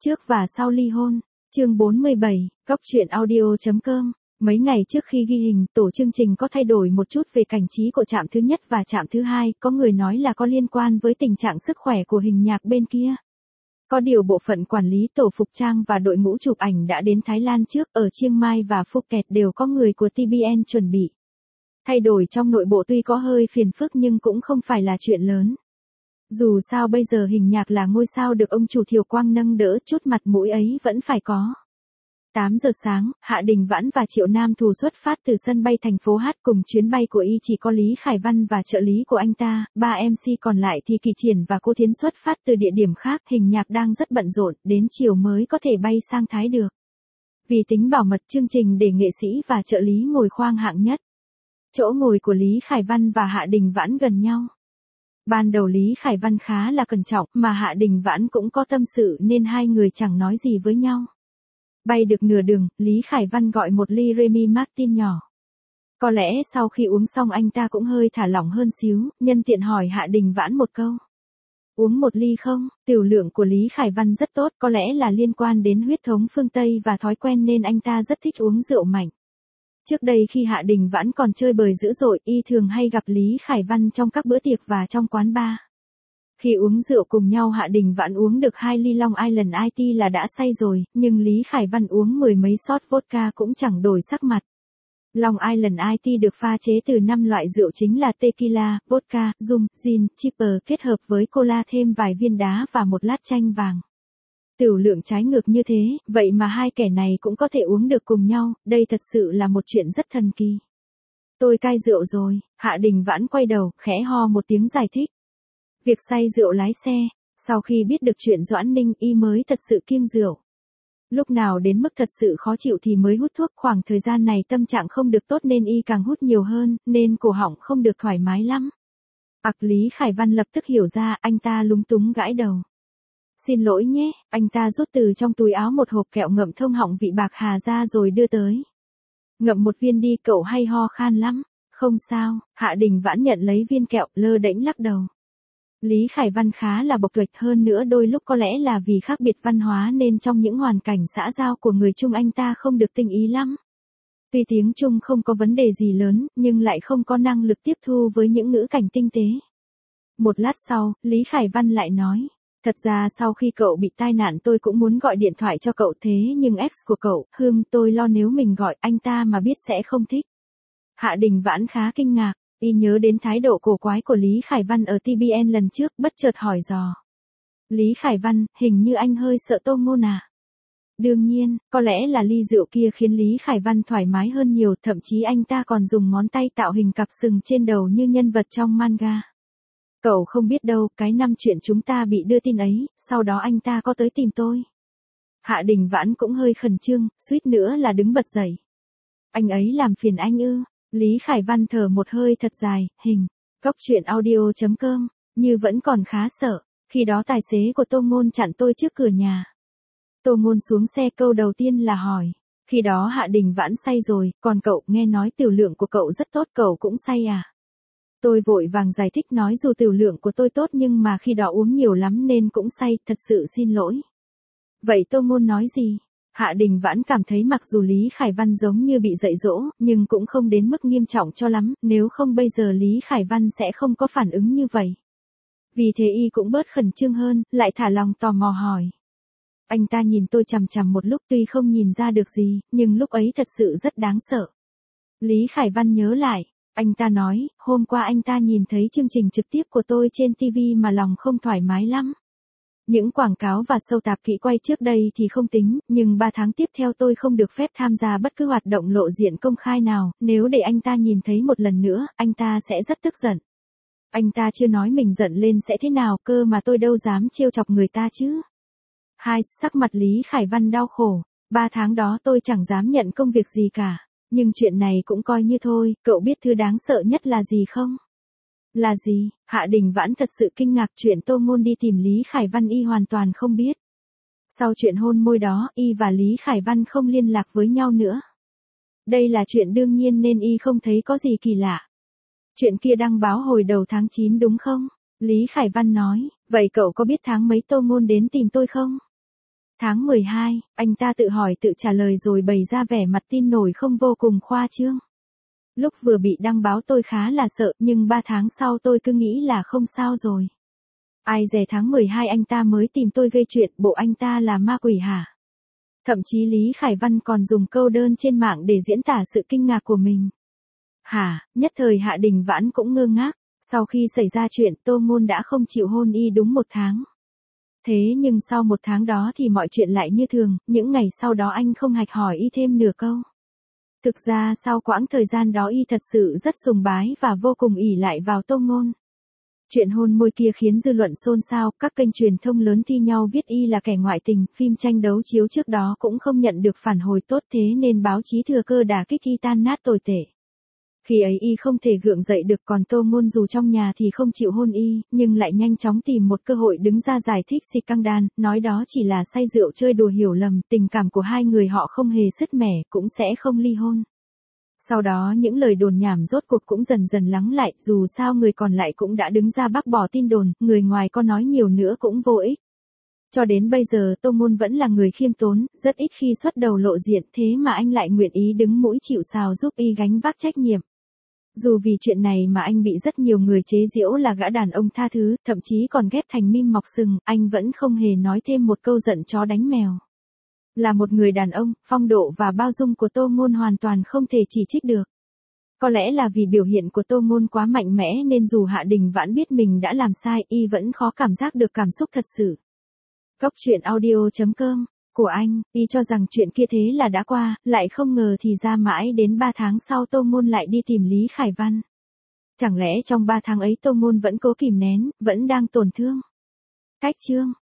Trước và sau ly hôn, chương 47, Góc truyện audio.com. Mấy ngày trước khi ghi hình, tổ chương trình có thay đổi một chút về cảnh trí của trạm thứ nhất và trạm thứ hai, có người nói là có liên quan với tình trạng sức khỏe của Hình Nhạc bên kia. Có điều bộ phận quản lý tổ phục trang và đội ngũ chụp ảnh đã đến Thái Lan trước, ở Chiang Mai và Phuket đều có người của TVN chuẩn bị. Thay đổi trong nội bộ tuy có hơi phiền phức nhưng cũng không phải là chuyện lớn. Dù sao bây giờ Hình Nhạc là ngôi sao được ông chủ Thiều Quang nâng đỡ, chút mặt mũi ấy vẫn phải có. 8 giờ sáng, Hạ Đình Vãn và Triệu Nam Thù xuất phát từ sân bay thành phố H, cùng chuyến bay của y chỉ có Lý Khải Văn và trợ lý của anh ta, 3 MC còn lại thì Kỳ Triển và Cô Thiến xuất phát từ địa điểm khác. Hình Nhạc đang rất bận rộn, đến chiều mới có thể bay sang Thái được. Vì tính bảo mật chương trình để nghệ sĩ và trợ lý ngồi khoang hạng nhất. Chỗ ngồi của Lý Khải Văn và Hạ Đình Vãn gần nhau. Ban đầu Lý Khải Văn khá là cẩn trọng, mà Hạ Đình Vãn cũng có tâm sự nên hai người chẳng nói gì với nhau. Bay được nửa đường, Lý Khải Văn gọi một ly Remy Martin nhỏ. Có lẽ sau khi uống xong anh ta cũng hơi thả lỏng hơn xíu, nhân tiện hỏi Hạ Đình Vãn một câu. Uống một ly không? Tiểu lượng của Lý Khải Văn rất tốt, có lẽ là liên quan đến huyết thống phương Tây và thói quen nên anh ta rất thích uống rượu mạnh. Trước đây khi Hạ Đình Vãn còn chơi bời dữ dội, y thường hay gặp Lý Khải Văn trong các bữa tiệc và trong quán bar. Khi uống rượu cùng nhau, Hạ Đình Vãn uống được 2 ly Long Island IT là đã say rồi, nhưng Lý Khải Văn uống 10 mấy shot vodka cũng chẳng đổi sắc mặt. Long Island IT được pha chế từ 5 loại rượu chính là tequila, vodka, rum, gin, chipper kết hợp với cola thêm vài viên đá và một lát chanh vàng. Tiểu lượng trái ngược như thế, vậy mà hai kẻ này cũng có thể uống được cùng nhau, đây thật sự là một chuyện rất thần kỳ. Tôi cai rượu rồi, Hạ Đình Vãn quay đầu, khẽ ho một tiếng giải thích. Việc say rượu lái xe, sau khi biết được chuyện Doãn Ninh y mới thật sự kiêng rượu. Lúc nào đến mức thật sự khó chịu thì mới hút thuốc, khoảng thời gian này tâm trạng không được tốt nên y càng hút nhiều hơn, nên cổ họng không được thoải mái lắm. Lý Khải Văn lập tức hiểu ra, anh ta lúng túng gãi đầu. Xin lỗi nhé, anh ta rút từ trong túi áo một hộp kẹo ngậm thông họng vị bạc hà ra rồi đưa tới. Ngậm một viên đi, cậu hay ho khan lắm. Không sao, Hạ Đình Vãn nhận lấy viên kẹo, lơ đễnh lắc đầu. Lý Khải Văn khá là bộc tuệch, hơn nữa đôi lúc có lẽ là vì khác biệt văn hóa nên trong những hoàn cảnh xã giao của người Trung anh ta không được tinh ý lắm. Tuy tiếng Trung không có vấn đề gì lớn, nhưng lại không có năng lực tiếp thu với những ngữ cảnh tinh tế. Một lát sau, Lý Khải Văn lại nói. Thật ra sau khi cậu bị tai nạn tôi cũng muốn gọi điện thoại cho cậu thế nhưng ex của cậu, tôi lo nếu mình gọi anh ta mà biết sẽ không thích. Hạ Đình Vãn khá kinh ngạc, y nhớ đến thái độ cổ quái của Lý Khải Văn ở TVN lần trước, bất chợt hỏi dò. Lý Khải Văn, hình như anh hơi sợ Tô Ngôn à? Đương nhiên, có lẽ là ly rượu kia khiến Lý Khải Văn thoải mái hơn nhiều, thậm chí anh ta còn dùng ngón tay tạo hình cặp sừng trên đầu như nhân vật trong manga. Cậu không biết đâu, cái năm chuyện chúng ta bị đưa tin ấy, sau đó anh ta có tới tìm tôi. Hạ Đình Vãn cũng hơi khẩn trương, suýt nữa là đứng bật dậy. Anh ấy làm phiền anh ư? Lý Khải Văn thở một hơi thật dài, Góc truyện audio.com, như vẫn còn khá sợ. Khi đó tài xế của Tô Ngôn chặn tôi trước cửa nhà. Tô Ngôn xuống xe, câu đầu tiên là hỏi. Khi đó Hạ Đình Vãn say rồi, còn cậu, nghe nói tiểu lượng của cậu rất tốt, cậu cũng say à? Tôi vội vàng giải thích nói dù tiểu lượng của tôi tốt nhưng mà khi đó uống nhiều lắm nên cũng say, thật sự xin lỗi. Vậy Tô Ngôn nói gì? Hạ Đình Vãn cảm thấy mặc dù Lý Khải Văn giống như bị dạy dỗ, nhưng cũng không đến mức nghiêm trọng cho lắm, nếu không bây giờ Lý Khải Văn sẽ không có phản ứng như vậy. Vì thế y cũng bớt khẩn trương hơn, lại thả lòng tò mò hỏi. Anh ta nhìn tôi chằm chằm một lúc, tuy không nhìn ra được gì, nhưng lúc ấy thật sự rất đáng sợ. Lý Khải Văn nhớ lại. Anh ta nói, hôm qua anh ta nhìn thấy chương trình trực tiếp của tôi trên TV mà lòng không thoải mái lắm. Những quảng cáo và show tạp kỹ quay trước đây thì không tính, nhưng 3 tháng tiếp theo tôi không được phép tham gia bất cứ hoạt động lộ diện công khai nào, nếu để anh ta nhìn thấy một lần nữa, anh ta sẽ rất tức giận. Anh ta chưa nói mình giận lên sẽ thế nào cơ mà tôi đâu dám trêu chọc người ta chứ. Sắc mặt Lý Khải Văn đau khổ, 3 tháng đó tôi chẳng dám nhận công việc gì cả. Nhưng chuyện này cũng coi như thôi, cậu biết thứ đáng sợ nhất là gì không? Là gì? Hạ Đình Vãn thật sự kinh ngạc, chuyện Tô Ngôn đi tìm Lý Khải Văn y hoàn toàn không biết. Sau chuyện hôn môi đó, y và Lý Khải Văn không liên lạc với nhau nữa. Đây là chuyện đương nhiên nên y không thấy có gì kỳ lạ. Chuyện kia đăng báo hồi đầu tháng 9 đúng không? Lý Khải Văn nói, vậy cậu có biết tháng mấy Tô Ngôn đến tìm tôi không? Tháng 12, anh ta tự hỏi tự trả lời rồi bày ra vẻ mặt tin nổi không vô cùng khoa trương. Lúc vừa bị đăng báo tôi khá là sợ nhưng 3 tháng sau tôi cứ nghĩ là không sao rồi. Ai dè tháng 12 anh ta mới tìm tôi gây chuyện, bộ anh ta là ma quỷ hả? Thậm chí Lý Khải Văn còn dùng câu đơn trên mạng để diễn tả sự kinh ngạc của mình. Hả, nhất thời Hạ Đình Vãn cũng ngơ ngác, sau khi xảy ra chuyện Tô Ngôn đã không chịu hôn y đúng 1 tháng. Thế nhưng sau 1 tháng đó thì mọi chuyện lại như thường, những ngày sau đó anh không hạch hỏi y thêm nửa câu. Thực ra sau quãng thời gian đó y thật sự rất sùng bái và vô cùng ỷ lại vào Tô Ngôn. Chuyện hôn môi kia khiến dư luận xôn xao, các kênh truyền thông lớn thi nhau viết y là kẻ ngoại tình, phim tranh đấu chiếu trước đó cũng không nhận được phản hồi tốt thế nên báo chí thừa cơ đả kích y tan nát tồi tệ. Khi ấy y không thể gượng dậy được còn Tô Ngôn dù trong nhà thì không chịu hôn y, nhưng lại nhanh chóng tìm một cơ hội đứng ra giải thích scandal, nói đó chỉ là say rượu chơi đùa hiểu lầm, tình cảm của hai người họ không hề sứt mẻ, cũng sẽ không ly hôn. Sau đó những lời đồn nhảm rốt cuộc cũng dần dần lắng lại, dù sao người còn lại cũng đã đứng ra bác bỏ tin đồn, người ngoài có nói nhiều nữa cũng vô ích. Cho đến bây giờ Tô Ngôn vẫn là người khiêm tốn, rất ít khi xuất đầu lộ diện, thế mà anh lại nguyện ý đứng mũi chịu sào giúp y gánh vác trách nhiệm. Dù vì chuyện này mà anh bị rất nhiều người chế giễu là gã đàn ông tha thứ, thậm chí còn ghép thành meme mọc sừng, anh vẫn không hề nói thêm một câu giận chó đánh mèo. Là một người đàn ông, phong độ và bao dung của Tô Ngôn hoàn toàn không thể chỉ trích được. Có lẽ là vì biểu hiện của Tô Ngôn quá mạnh mẽ nên dù Hạ Đình Vãn biết mình đã làm sai, y vẫn khó cảm giác được cảm xúc thật sự. Góc truyện audio.com của anh, y cho rằng chuyện kia thế là đã qua, lại không ngờ thì ra mãi đến 3 tháng sau Tô Ngôn lại đi tìm Lý Khải Văn. Chẳng lẽ trong 3 tháng ấy Tô Ngôn vẫn cố kìm nén, vẫn đang tổn thương? Cách chương